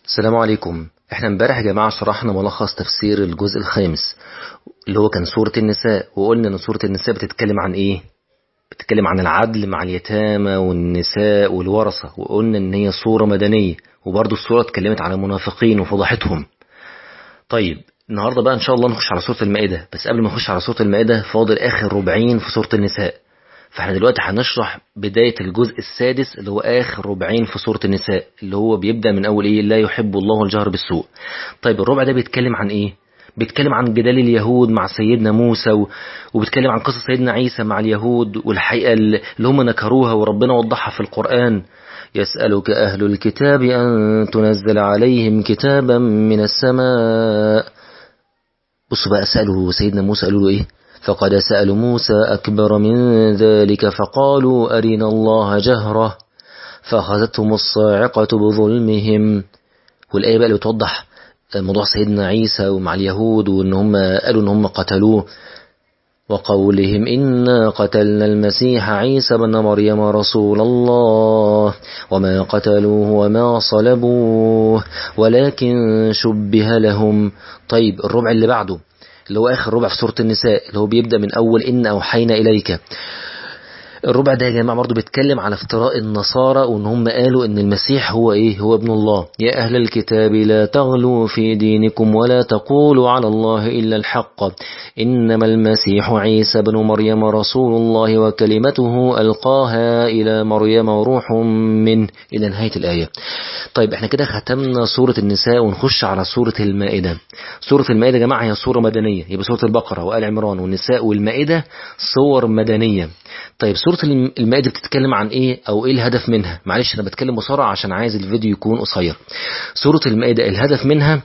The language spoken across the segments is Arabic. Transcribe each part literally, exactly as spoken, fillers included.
السلام عليكم. احنا امبارح يا جماعة شرحنا ملخص تفسير الجزء الخامس اللي هو كان سورة النساء، وقلنا ان سورة النساء بتتكلم عن ايه؟ بتتكلم عن العدل مع اليتامى والنساء والورثة، وقلنا ان هي سورة مدنية، وبرضه السورة اتكلمت عن المنافقين وفضحتهم. طيب النهاردة بقى ان شاء الله نخش على سورة المائدة، بس قبل ما نخش على سورة المائدة فاضل اخر ربعين في سورة النساء. فاحنا دلوقتي هنشرح بداية الجزء السادس اللي هو آخر ربعين في سورة النساء، اللي هو بيبدأ من أول إيه؟ لا يحب الله الجهر بالسوء. طيب الربع ده بيتكلم عن إيه؟ بيتكلم عن جدال اليهود مع سيدنا موسى و... وبيتكلم عن قصة سيدنا عيسى مع اليهود، والحقيقة اللي هم نكروها وربنا وضحها في القرآن. يسألك أهل الكتاب أن تنزل عليهم كتابا من السماء. بصوا بقى، سألوا سيدنا موسى قالوا له إيه؟ فقد سألوا موسى أكبر من ذلك فقالوا أرنا الله جهرة فأخذتهم الصاعقة بظلمهم. والآية بقى اللي بتوضح موضوع سيدنا عيسى ومع اليهود، وإن هم قالوا إن هم قتلوه، وقولهم إنا قتلنا المسيح عيسى بن مريم رسول الله وما قتلوه وما صلبوه ولكن شبه لهم. طيب الربع اللي بعده اللي هو آخر ربع في سورة النساء اللي هو بيبدأ من أول إن أوحينا إليك. الربع ده يا جماعة برضه بيتكلم على افتراء النصارى، وإن هم قالوا إن المسيح هو إيه؟ هو ابن الله. يا أهل الكتاب لا تغلوا في دينكم ولا تقولوا على الله إلا الحق إنما المسيح عيسى بن مريم رسول الله وكلمته ألقاها إلى مريم وروح منه إلى نهاية الآية. طيب احنا كده ختمنا سورة النساء ونخش على سورة المائدة. سورة المائدة يا جماعة هي سورة مدنية، يبقى سورة البقرة وآل عمران والنساء والمائدة صور مدنية. طيب سورة المائدة بتتكلم عن ايه او ايه الهدف منها؟ معلش انا بتكلم بسرعة عشان عايز الفيديو يكون قصير. سورة المائدة الهدف منها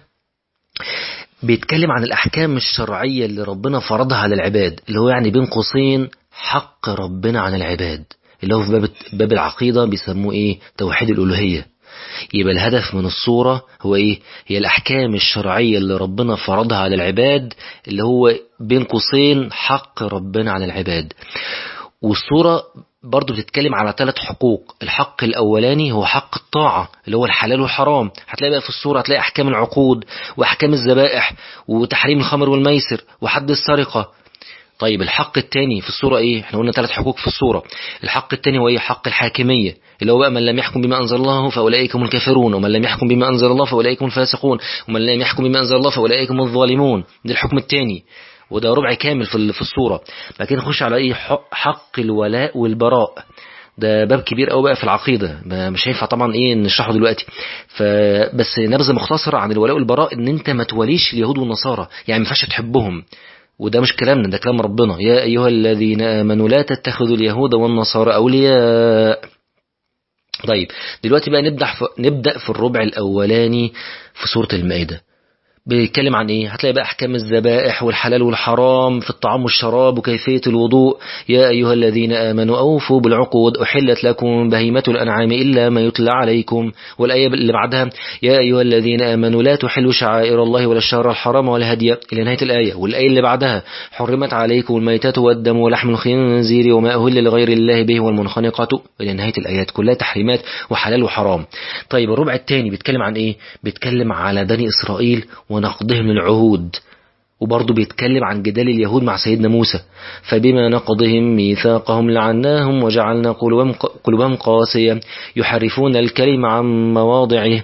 بيتكلم عن الأحكام الشرعية اللي ربنا فرضها على العباد، اللي هو يعني بين قوسين حق ربنا على العباد، اللي هو في باب باب العقيدة بيسموه ايه؟ توحيد الألوهية. يبقى الهدف من الصورة هو ايه؟ هي الأحكام الشرعية اللي ربنا فرضها على العباد، اللي هو بين قوسين حق ربنا على العباد. والصورة برضو بتتكلم على ثلاث حقوق. الحق الأولاني هو حق الطاعة اللي هو الحلال والحرام، هتلاقي بقى في الصورة هتلاقي أحكام العقود وأحكام الذبائح وتحريم الخمر والميسر وحد السرقة. طيب الحق الثاني في الصورة ايه؟ احنا قلنا ثلاث حقوق في الصورة. الحق الثاني هو ايه؟ حق الحاكمية اللي هو بقى من لم يحكم بما أنزل الله فأولئك هم الكافرون، ومن لم يحكم بما أنزل الله فأولئك هم الفاسقون، ومن لم يحكم بما أنزل الله فأولئك هم الظالمون. ده الحكم الثاني، وده ربع كامل في في الصورة. لكن نخش على ايه؟ حق الولاء والبراء. ده باب كبير قوي بقى في العقيدة، مش هينفع طبعا ايه نشرحه دلوقتي. فبس نبذة مختصرة عن الولاء والبراء، ان انت ما توليش اليهود والنصارى، يعني ما ينفعش تحبهم. وده مش كلامنا، ده كلام ربنا. يا أيها الذين آمنوا لا تتخذوا اليهود والنصارى أولياء. طيب دلوقتي بقى نبدأ في, نبدأ في الربع الأولاني في سورة المائدة. بيتكلم عن ايه؟ هتلاقي بقى احكام الذبائح والحلال والحرام في الطعام والشراب وكيفية الوضوء. يا ايها الذين امنوا اوفوا بالعقود احلت لكم بهيمة الانعام الا ما يتلى عليكم. والايه اللي بعدها يا ايها الذين امنوا لا تحلوا شعائر الله ولا الشهر الحرام ولا الهدي الى نهاية الايه. والايه اللي بعدها حرمت عليكم الميتة والدم ولحم الخنزير وما اهل لغير الله به والمنخنقة الى نهاية الايات، كلها تحريمات وحلال وحرام. طيب الربع الثاني بيتكلم عن ايه؟ بيتكلم على بني اسرائيل ونقضهم للعهود، وبرضه بيتكلم عن جدال اليهود مع سيدنا موسى. فبما نقضهم ميثاقهم لعناهم وجعلنا قلوبهم قلوبهم قاسية يحرفون الكلم عن مواضعه.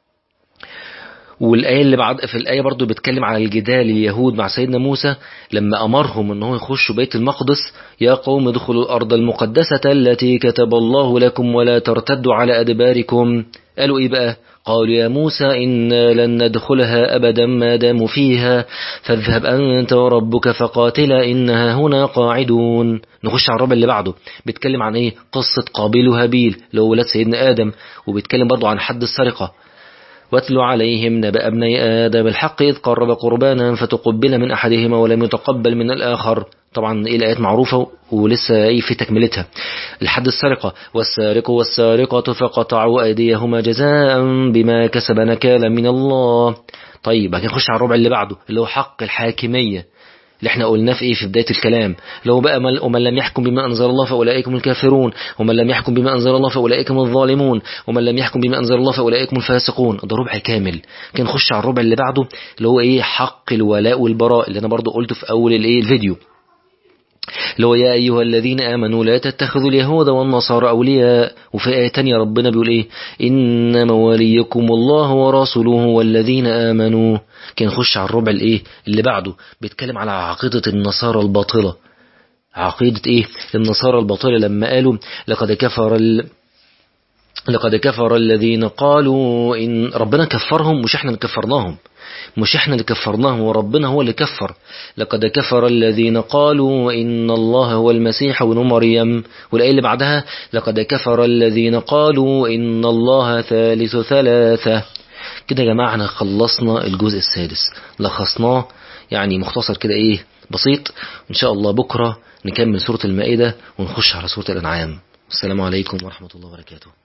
والآية اللي بعد في الآية برضو بيتكلم على الجدال اليهود مع سيدنا موسى لما أمرهم أنه يخشوا بيت المقدس. يا قوم ادخلوا الأرض المقدسة التي كتب الله لكم ولا ترتدوا على أدباركم. قالوا إيه بقى؟ قالوا يا موسى إنا لن ندخلها أبدا ما داموا فيها فاذهب أنت وربك فقاتلا إنها هنا قاعدون. نخش على الربع اللي بعده بيتكلم عن إيه؟ قصة قابيل وهابيل اللي هو ولاد سيدنا آدم، وبيتكلم برضو عن حد السرقة. واتل عليهم نبأ ابني آدم بالحق إذ قرب قربانا فتقبل من أحدهما ولم يتقبل من الآخر. طبعا إيه الآيات معروفة ولسه أي في تكملتها. الحد السرقة والسارق والسارقة فقطعوا أيديهما جزاء بما كسب نكالا من الله. طيب بعد نخش على الربع اللي بعده اللي هو حق الحاكمية اللي احنا قلناه في ايه في بداية الكلام، اللي هو بقى من ومن لم يحكم بما انزل الله فاولئك هم الكافرون، ومن لم يحكم بما انزل الله فاولئك هم الظالمون، ومن لم يحكم بما انزل الله فاولئك هم الفاسقون. ده ربع كامل. كان نخش على الربع اللي بعده اللي هو ايه حق الولاء والبراء، اللي انا برضو قلته في اول الايه الفيديو، اللي هو يا أيها الذين آمنوا لا تتخذوا اليهود والنصارى أولياء. وفي آية تانية ربنا بيقول إيه إنما وليكم الله ورسوله والذين آمنوا. كان نخش على الربع الإيه اللي بعده بيتكلم على عقيدة النصارى الباطلة. عقيدة إيه النصارى الباطلة لما قالوا لقد كفر ال... لقد كفر الذين قالوا إن ربنا كفرهم، مش احنا اللي كفرناهم، مش احنا اللي كفرناهم وربنا هو اللي كفر. لقد كفر الذين قالوا إن الله هو المسيح ابن مريم. والآية اللي بعدها لقد كفر الذين قالوا إن الله ثالث ثلاثة. كده يا جماعة احنا خلصنا الجزء السادس، لخصناه يعني مختصر كده ايه بسيط. ان شاء الله بكرة نكمل سورة المائدة ونخش على سورة الأنعام. السلام عليكم ورحمة الله وبركاته.